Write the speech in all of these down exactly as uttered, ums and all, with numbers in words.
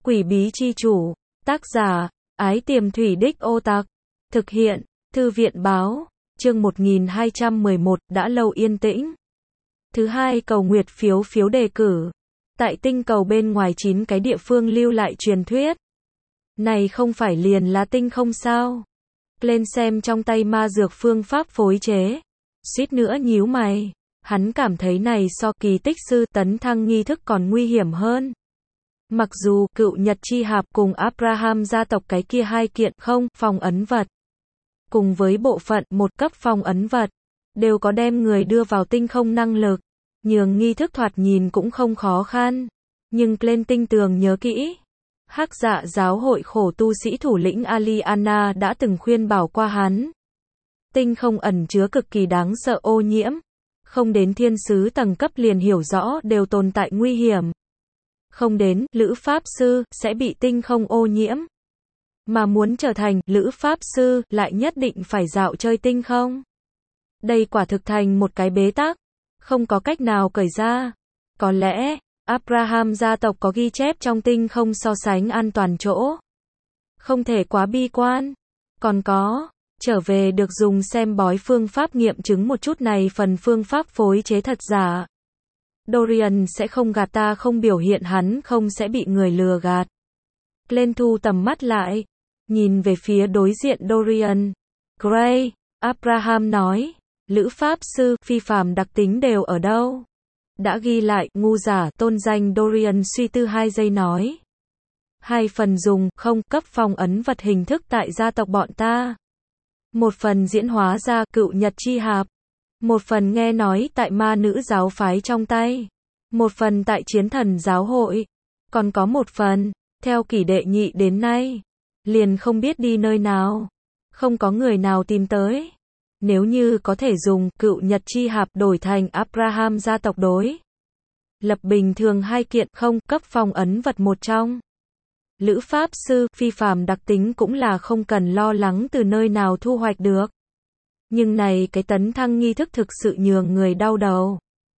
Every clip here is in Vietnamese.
Quỷ bí chi chủ. Tác giả, Ái Tiềm Thủy Đích Ô Tạc. Thực hiện, Thư viện báo. Chương một nghìn hai trăm mười một, đã lâu yên tĩnh. Thứ hai, cầu nguyệt phiếu phiếu đề cử. Tại tinh cầu bên ngoài chín cái địa phương lưu lại truyền thuyết. Này không phải liền là tinh không sao? Lên xem trong tay ma dược phương pháp phối chế. Suýt nữa nhíu mày. Hắn cảm thấy này so kỳ tích sư tấn thăng nghi thức còn nguy hiểm hơn. Mặc dù cựu Nhật chi hạp cùng Abraham gia tộc cái kia hai kiện không phong ấn vật, cùng với bộ phận một cấp phong ấn vật, đều có đem người đưa vào tinh không năng lực, nhường nghi thức thoạt nhìn cũng không khó khăn. Nhưng lên tinh tường nhớ kỹ, Hắc Dạ giáo hội khổ tu sĩ thủ lĩnh Aliana đã từng khuyên bảo qua hắn. Tinh không ẩn chứa cực kỳ đáng sợ ô nhiễm, không đến thiên sứ tầng cấp liền hiểu rõ đều tồn tại nguy hiểm. Không đến, Lữ Pháp Sư, sẽ bị tinh không ô nhiễm. Mà muốn trở thành Lữ Pháp Sư, lại nhất định phải dạo chơi tinh không. Đây quả thực thành một cái bế tắc, không có cách nào cởi ra. Có lẽ, Abraham gia tộc có ghi chép trong tinh không so sánh an toàn chỗ. Không thể quá bi quan. Còn có, trở về được dùng xem bói phương pháp nghiệm chứng một chút này phần phương pháp phối chế thật giả. Dorian sẽ không gạt ta, không biểu hiện hắn không sẽ bị người lừa gạt. Lên thu tầm mắt lại, nhìn về phía đối diện Dorian. Gray, Abraham nói, Lữ Pháp Sư, phi phàm đặc tính đều ở đâu? Đã ghi lại, ngu giả, tôn danh. Dorian suy tư hai giây nói. Hai phần dùng, không, cấp phong ấn vật hình thức tại gia tộc bọn ta. Một phần diễn hóa ra, cựu Nhật chi hạp. Một phần nghe nói tại ma nữ giáo phái trong tay. Một phần tại chiến thần giáo hội. Còn có một phần, theo kỷ đệ nhị đến nay, liền không biết đi nơi nào. Không có người nào tìm tới. Nếu như có thể dùng cựu Nhật chi hạp đổi thành Abraham gia tộc đối lập bình thường hai kiện không cấp phong ấn vật một trong. Lữ Pháp Sư, phi phàm đặc tính cũng là không cần lo lắng từ nơi nào thu hoạch được. Nhưng này cái tấn thăng nghi thức thực sự nhường người đau đầu.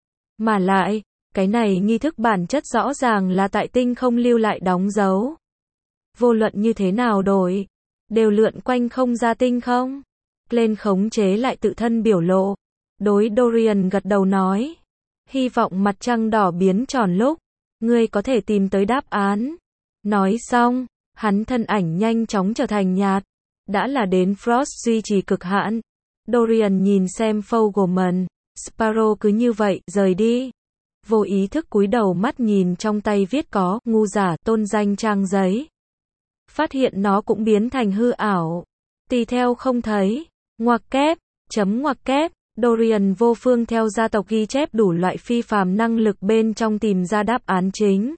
Mà lại, cái này nghi thức bản chất rõ ràng là tại tinh không lưu lại đóng dấu. Vô luận như thế nào đổi, đều lượn quanh không ra tinh không. Lên khống chế lại tự thân biểu lộ. Đối Dorian gật đầu nói. Hy vọng mặt trăng đỏ biến tròn lúc, ngươi có thể tìm tới đáp án. Nói xong, hắn thân ảnh nhanh chóng trở thành nhạt. Đã là đến Frost duy trì cực hạn. Dorian nhìn xem Fogelman, Sparrow cứ như vậy, rời đi. Vô ý thức cúi đầu mắt nhìn trong tay viết có, ngu giả, tôn danh trang giấy. Phát hiện nó cũng biến thành hư ảo. Tì theo không thấy. Ngoặc kép, chấm ngoặc kép. Dorian vô phương theo gia tộc ghi chép đủ loại phi phàm năng lực bên trong tìm ra đáp án chính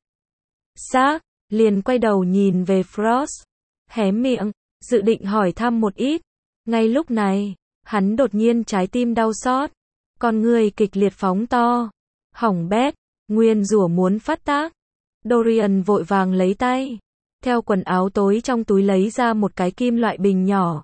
xác, liền quay đầu nhìn về Frost, hé miệng, dự định hỏi thăm một ít. Ngay lúc này, hắn đột nhiên trái tim đau xót, con người kịch liệt phóng to, hỏng bét, nguyên rủa muốn phát tác. Dorian vội vàng lấy tay, theo quần áo tối trong túi lấy ra một cái kim loại bình nhỏ,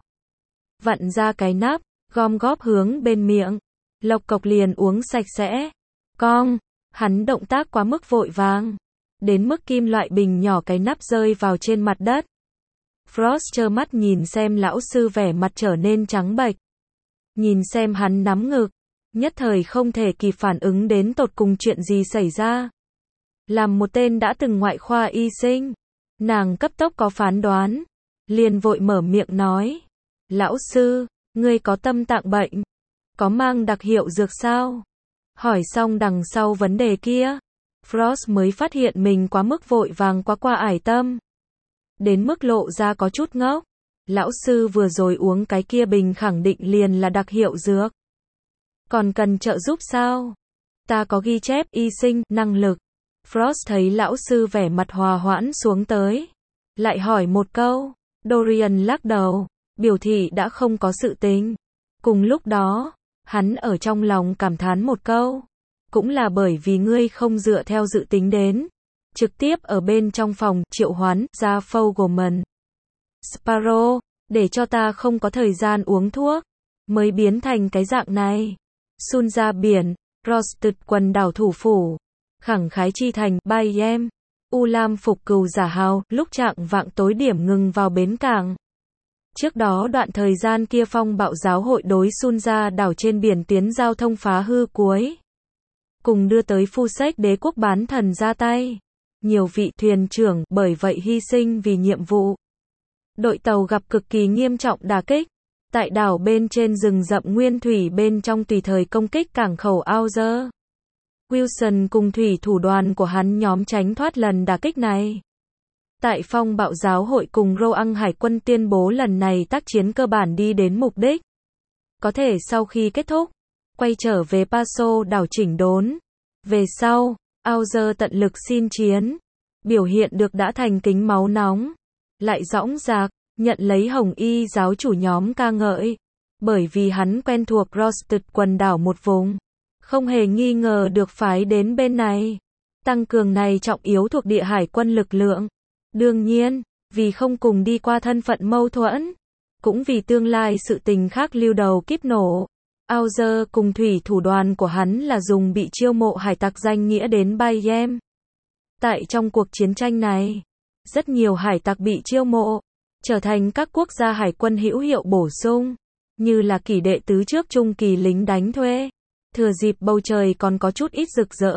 vặn ra cái nắp, gom góp hướng bên miệng, lộc cộc liền uống sạch sẽ. Cong, hắn động tác quá mức vội vàng, đến mức kim loại bình nhỏ cái nắp rơi vào trên mặt đất. Frost trơ mắt nhìn xem lão sư vẻ mặt trở nên trắng bệch. Nhìn xem hắn nắm ngực, nhất thời không thể kịp phản ứng đến tột cùng chuyện gì xảy ra. Làm một tên đã từng ngoại khoa y sinh, nàng cấp tốc có phán đoán, liền vội mở miệng nói. Lão sư, ngươi có tâm tạng bệnh, có mang đặc hiệu dược sao? Hỏi xong đằng sau vấn đề kia, Frost mới phát hiện mình quá mức vội vàng quá qua ải tâm. Đến mức lộ ra có chút ngốc. Lão sư vừa rồi uống cái kia bình khẳng định liền là đặc hiệu dược. Còn cần trợ giúp sao? Ta có ghi chép y sinh, năng lực. Frost thấy lão sư vẻ mặt hòa hoãn xuống tới. Lại hỏi một câu. Dorian lắc đầu, biểu thị đã không có sự tính. Cùng lúc đó, hắn ở trong lòng cảm thán một câu. Cũng là bởi vì ngươi không dựa theo dự tính đến. Trực tiếp ở bên trong phòng, triệu hoán, ra Fogelman. Sparrow, để cho ta không có thời gian uống thuốc, mới biến thành cái dạng này. Sun ra biển, Rosted quần đảo thủ phủ. Khẳng khái chi thành, Bayem. U Lam phục cừu giả hào, lúc trạng vạng tối điểm ngừng vào bến cảng. Trước đó đoạn thời gian kia phong bạo giáo hội đối Sun ra đảo trên biển tiến giao thông phá hư cuối. Cùng đưa tới phu sách đế quốc bán thần ra tay. Nhiều vị thuyền trưởng bởi vậy hy sinh vì nhiệm vụ. Đội tàu gặp cực kỳ nghiêm trọng đả kích. Tại đảo bên trên rừng rậm nguyên thủy bên trong tùy thời công kích cảng khẩu Auger. Wilson cùng thủy thủ đoàn của hắn nhóm tránh thoát lần đả kích này. Tại phong bạo giáo hội cùng Roang hải quân tuyên bố lần này tác chiến cơ bản đi đến mục đích. Có thể sau khi kết thúc, quay trở về Paso đảo chỉnh đốn. Về sau, Auger tận lực xin chiến. Biểu hiện được đã thành kính máu nóng. Lại dõng dạc, nhận lấy Hồng Y giáo chủ nhóm ca ngợi. Bởi vì hắn quen thuộc Rosted quần đảo một vùng. Không hề nghi ngờ được phái đến bên này. Tăng cường này trọng yếu thuộc địa hải quân lực lượng. Đương nhiên, vì không cùng đi qua thân phận mâu thuẫn. Cũng vì tương lai sự tình khác lưu đầu kíp nổ. Auger cùng thủy thủ đoàn của hắn là dùng bị chiêu mộ hải tặc danh nghĩa đến Bayem. Tại trong cuộc chiến tranh này, rất nhiều hải tặc bị chiêu mộ, trở thành các quốc gia hải quân hữu hiệu bổ sung, như là kỷ đệ tứ trước trung kỳ lính đánh thuê. Thừa dịp bầu trời còn có chút ít rực rỡ,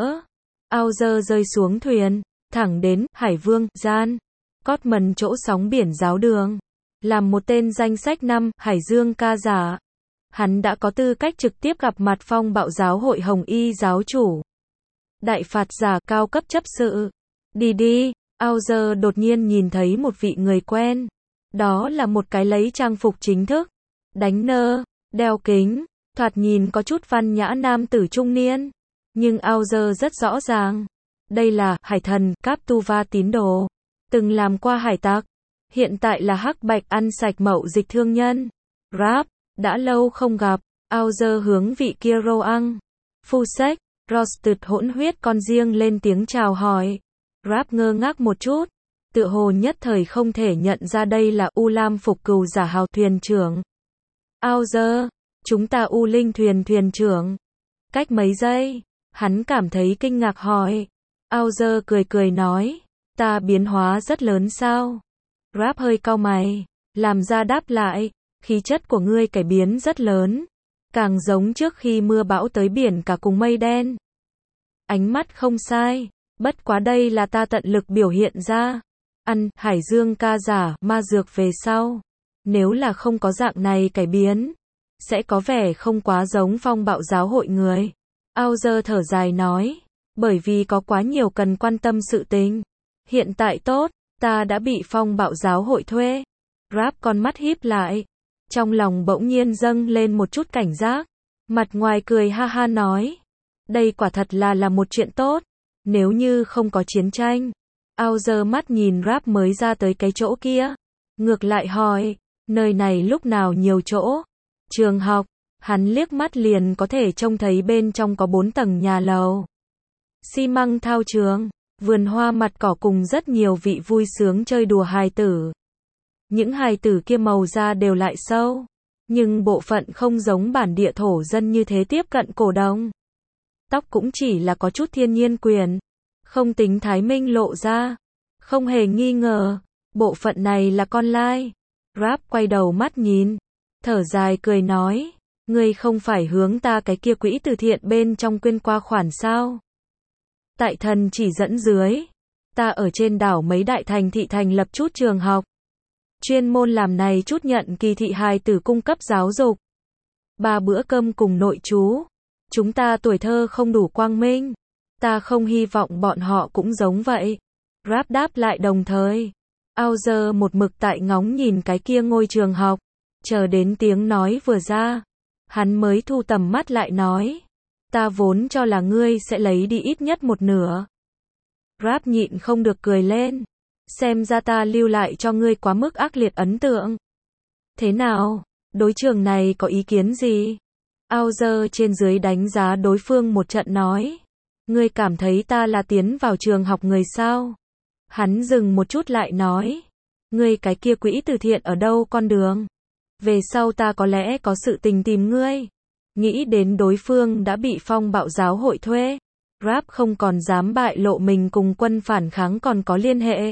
Auger rơi xuống thuyền, thẳng đến Hải Vương Gian Cotman chỗ sóng biển giáo đường, làm một tên danh sách năm Hải Dương ca giả. Hắn đã có tư cách trực tiếp gặp mặt phong bạo giáo hội Hồng Y giáo chủ. Đại phạt giả cao cấp chấp sự. Đi đi, Auger đột nhiên nhìn thấy một vị người quen. Đó là một cái lấy trang phục chính thức, đánh nơ, đeo kính, thoạt nhìn có chút văn nhã nam tử trung niên. Nhưng Auger rất rõ ràng. Đây là hải thần Captuva tín đồ. Từng làm qua hải tặc. Hiện tại là hắc bạch ăn sạch mậu dịch thương nhân. Rap, đã lâu không gặp. Auger hướng vị kia Roang, phu sách, Rosted hỗn huyết con riêng lên tiếng chào hỏi. Rap ngơ ngác một chút. Tựa hồ nhất thời không thể nhận ra đây là U Lam phục cừu giả hào thuyền trưởng. Auger, chúng ta U Linh thuyền thuyền trưởng. Cách mấy giây, hắn cảm thấy kinh ngạc hỏi. Auger cười cười nói, ta biến hóa rất lớn sao? Rap hơi cau mày, làm ra đáp lại, khí chất của ngươi cải biến rất lớn, càng giống trước khi mưa bão tới biển cả cùng mây đen. Ánh mắt không sai, bất quá đây là ta tận lực biểu hiện ra. Ăn Hải Dương ca giả ma dược về sau, nếu là không có dạng này cải biến, sẽ có vẻ không quá giống phong bạo giáo hội người. Auger thở dài nói, bởi vì có quá nhiều cần quan tâm sự tình. Hiện tại tốt, ta đã bị phong bạo giáo hội thuê. Rap con mắt híp lại, trong lòng bỗng nhiên dâng lên một chút cảnh giác. Mặt ngoài cười ha ha nói, đây quả thật là là một chuyện tốt. Nếu như không có chiến tranh. Auger mắt nhìn Rap mới ra tới cái chỗ kia. Ngược lại hỏi, nơi này lúc nào nhiều chỗ? Trường học. Hắn liếc mắt liền có thể trông thấy bên trong có bốn tầng nhà lầu. Xi măng thao trường, vườn hoa mặt cỏ cùng rất nhiều vị vui sướng chơi đùa hài tử. Những hài tử kia màu da đều lại sâu, nhưng bộ phận không giống bản địa thổ dân như thế tiếp cận cổ đông. Tóc cũng chỉ là có chút thiên nhiên quyền, không tính thái minh lộ ra. Không hề nghi ngờ, bộ phận này là con lai. Rap quay đầu mắt nhìn, thở dài cười nói, ngươi không phải hướng ta cái kia quỹ từ thiện bên trong quyên qua khoản sao? Tại thần chỉ dẫn dưới, ta ở trên đảo mấy đại thành thị thành lập chút trường học. Chuyên môn làm này chút nhận kỳ thị hài tử cung cấp giáo dục. Ba bữa cơm cùng nội trú. Chúng ta tuổi thơ không đủ quang minh. Ta không hy vọng bọn họ cũng giống vậy. Rap đáp lại đồng thời. Auger một mực tại ngóng nhìn cái kia ngôi trường học. Chờ đến tiếng nói vừa ra. Hắn mới thu tầm mắt lại nói. Ta vốn cho là ngươi sẽ lấy đi ít nhất một nửa. Rap nhịn không được cười lên. Xem ra ta lưu lại cho ngươi quá mức ác liệt ấn tượng. Thế nào? Đối trường này có ý kiến gì? Auger trên dưới đánh giá đối phương một trận nói. Ngươi cảm thấy ta là tiến vào trường học người sao? Hắn dừng một chút lại nói. Ngươi cái kia quỹ từ thiện ở đâu con đường? Về sau ta có lẽ có sự tình tìm ngươi. Nghĩ đến đối phương đã bị phong bạo giáo hội thuê. Rap không còn dám bại lộ mình cùng quân phản kháng còn có liên hệ.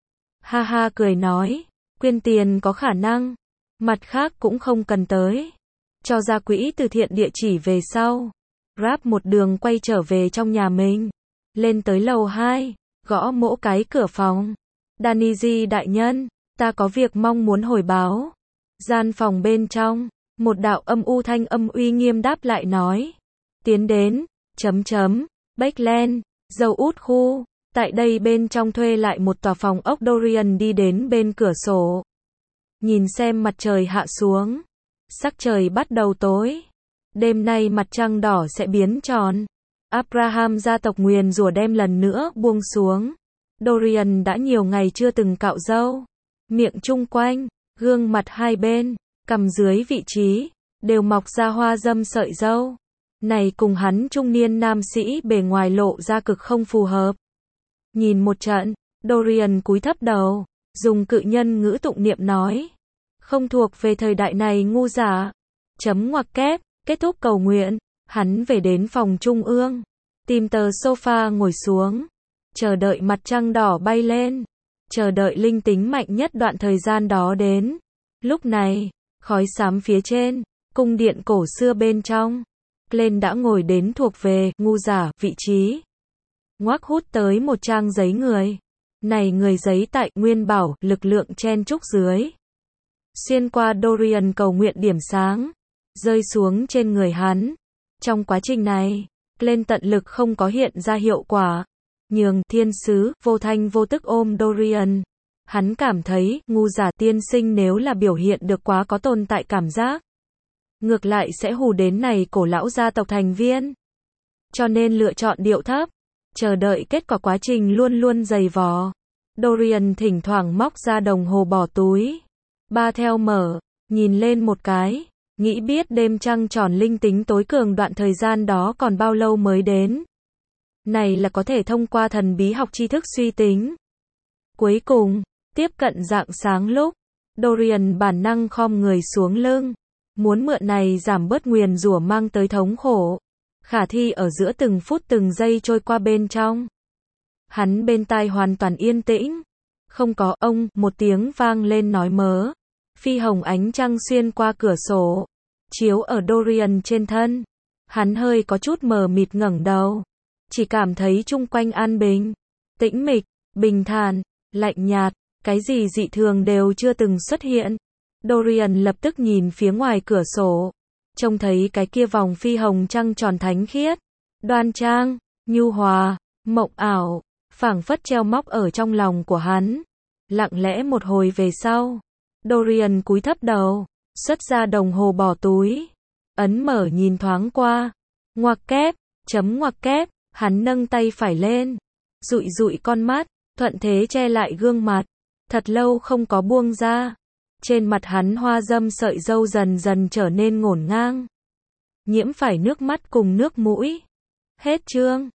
Ha ha cười nói, quyên tiền có khả năng, mặt khác cũng không cần tới. Cho ra quỹ từ thiện địa chỉ về sau. Rap một đường quay trở về trong nhà mình. Lên tới lầu hai, gõ mỗ cái cửa phòng. Danny G đại nhân, ta có việc mong muốn hồi báo. Gian phòng bên trong, một đạo âm u thanh âm uy nghiêm đáp lại nói. Tiến đến, chấm chấm, Backland, dầu út khu. Tại đây bên trong thuê lại một tòa phòng ốc. Dorian đi đến bên cửa sổ. Nhìn xem mặt trời hạ xuống. Sắc trời bắt đầu tối. Đêm nay mặt trăng đỏ sẽ biến tròn. Abraham gia tộc nguyền rủa đem lần nữa buông xuống. Dorian đã nhiều ngày chưa từng cạo râu. Miệng chung quanh, gương mặt hai bên, cằm dưới vị trí, đều mọc ra hoa dâm sợi râu. Này cùng hắn trung niên nam sĩ bề ngoài lộ ra cực không phù hợp. Nhìn một trận, Dorian cúi thấp đầu, dùng cự nhân ngữ tụng niệm nói. Không thuộc về thời đại này ngu giả. Chấm ngoặc kép, kết thúc cầu nguyện, hắn về đến phòng trung ương, tìm tờ sofa ngồi xuống, chờ đợi mặt trăng đỏ bay lên, chờ đợi linh tính mạnh nhất đoạn thời gian đó đến. Lúc này, khói xám phía trên, cung điện cổ xưa bên trong, Glenn đã ngồi đến thuộc về ngu giả vị trí. Ngoác hút tới một trang giấy người. Này người giấy tại nguyên bảo lực lượng chen trúc dưới. Xuyên qua Dorian cầu nguyện điểm sáng, rơi xuống trên người hắn. Trong quá trình này, Glenn tận lực không có hiện ra hiệu quả. Nhường thiên sứ vô thanh vô tức ôm Dorian. Hắn cảm thấy ngu giả tiên sinh nếu là biểu hiện được quá có tồn tại cảm giác, ngược lại sẽ hù đến này cổ lão gia tộc thành viên. Cho nên lựa chọn điệu thấp, chờ đợi kết quả quá trình luôn luôn dày vò. Dorian thỉnh thoảng móc ra đồng hồ bỏ túi. Ba theo mở, nhìn lên một cái, nghĩ biết đêm trăng tròn linh tính tối cường đoạn thời gian đó còn bao lâu mới đến. Này là có thể thông qua thần bí học tri thức suy tính. Cuối cùng, tiếp cận rạng sáng lúc, Dorian bản năng khom người xuống lưng, muốn mượn này giảm bớt nguyền rủa mang tới thống khổ. Khả thi ở giữa từng phút từng giây trôi qua bên trong. Hắn bên tai hoàn toàn yên tĩnh. Không có ông, một tiếng vang lên nói mớ. Phi hồng ánh trăng xuyên qua cửa sổ, chiếu ở Dorian trên thân. Hắn hơi có chút mờ mịt ngẩng đầu. Chỉ cảm thấy chung quanh an bình, tĩnh mịch, bình thản, lạnh nhạt, cái gì dị thường đều chưa từng xuất hiện. Dorian lập tức nhìn phía ngoài cửa sổ, trông thấy cái kia vòng phi hồng trăng tròn thánh khiết, đoan trang, nhu hòa, mộng ảo, phảng phất treo móc ở trong lòng của hắn. Lặng lẽ một hồi về sau, Dorian cúi thấp đầu, xuất ra đồng hồ bỏ túi, ấn mở nhìn thoáng qua, ngoặc kép, chấm ngoặc kép, hắn nâng tay phải lên, dụi dụi con mắt, thuận thế che lại gương mặt, thật lâu không có buông ra. Trên mặt hắn hoa dâm sợi râu dần dần trở nên ngổn ngang, nhiễm phải nước mắt cùng nước mũi. Hết chương.